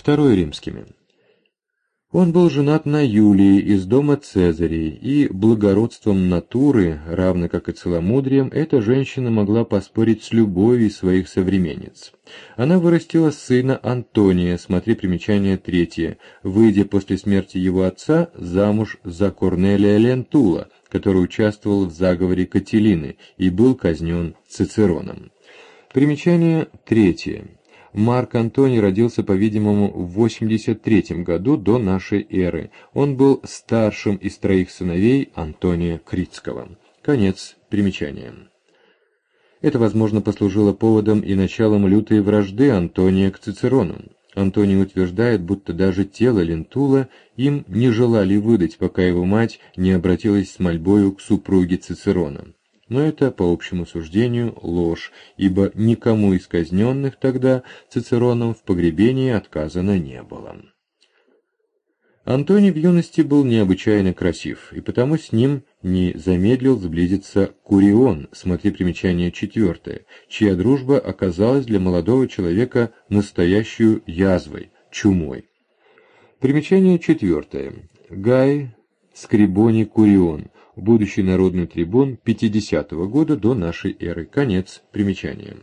II римскими. Он был женат на Юлии из дома Цезарей, и благородством натуры, равно как и целомудрием, эта женщина могла поспорить с любой из своих современниц. Она вырастила сына Антония, смотри примечание 3, выйдя после смерти его отца замуж за Корнелия Лентула, который участвовал в заговоре Катилины и был казнен Цицероном. Примечание 3. Марк Антоний родился, по-видимому, в 83 году до нашей эры. Он был старшим из 3 сыновей Антония Критского. Конец примечания. Это, возможно, послужило поводом и началом лютой вражды Антония к Цицерону. Антоний утверждает, будто даже тело Лентула им не желали выдать, пока его мать не обратилась с мольбою к супруге Цицерона. Но это, по общему суждению, ложь, ибо никому из казненных тогда Цицероном в погребении отказано не было. Антоний в юности был необычайно красив, и потому с ним не замедлил сблизиться Курион, смотри примечание 4, чья дружба оказалась для молодого человека настоящую язвой, чумой. Примечание 4. Гай Скрибоний Курион, будущий народный трибун 50-го года до нашей эры. Конец примечания.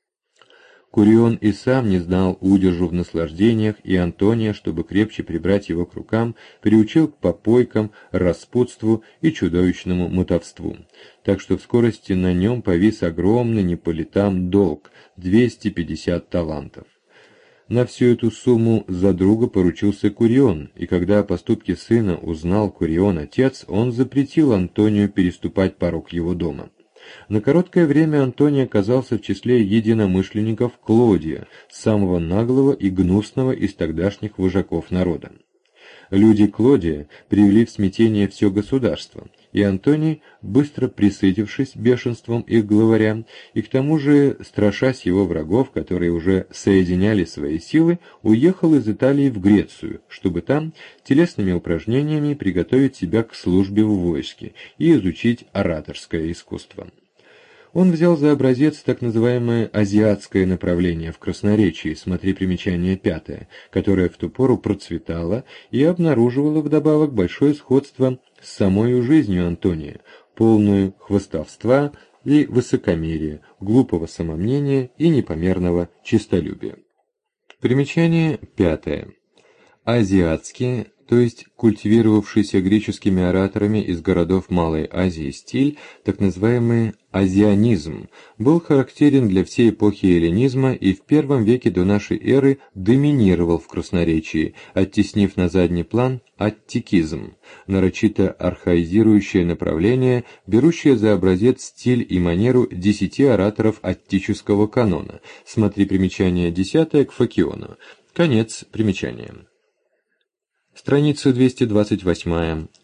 Курион и сам не знал удержу в наслаждениях, и Антония, чтобы крепче прибрать его к рукам, приучил к попойкам, распутству и чудовищному мотовству. Так что в скорости на нем повис огромный не по летам долг – 250 талантов. На всю эту сумму за друга поручился Курион, и когда о поступке сына узнал Курион отец, он запретил Антонию переступать порог его дома. На короткое время Антоний оказался в числе единомышленников Клодия, самого наглого и гнусного из тогдашних вожаков народа. Люди Клодия привели в смятение все государство, и Антоний, быстро присытившись бешенством их главаря, и к тому же страшась его врагов, которые уже соединяли свои силы, уехал из Италии в Грецию, чтобы там телесными упражнениями приготовить себя к службе в войске и изучить ораторское искусство. Он взял за образец так называемое азиатское направление в красноречии, смотри примечание 5, которое в ту пору процветало и обнаруживало вдобавок большое сходство с самой жизнью Антония, полную хвастовства и высокомерия, глупого самомнения и непомерного честолюбия. Примечание 5. Азиатские, то есть культивировавшийся греческими ораторами из городов Малой Азии стиль, так называемый азианизм, был характерен для всей эпохи эллинизма и в первом веке до нашей эры доминировал в красноречии, оттеснив на задний план аттикизм, нарочито архаизирующее направление, берущее за образец стиль и манеру 10 ораторов аттического канона, смотри примечание 10 к Фокиону. Конец примечания. Страница 228.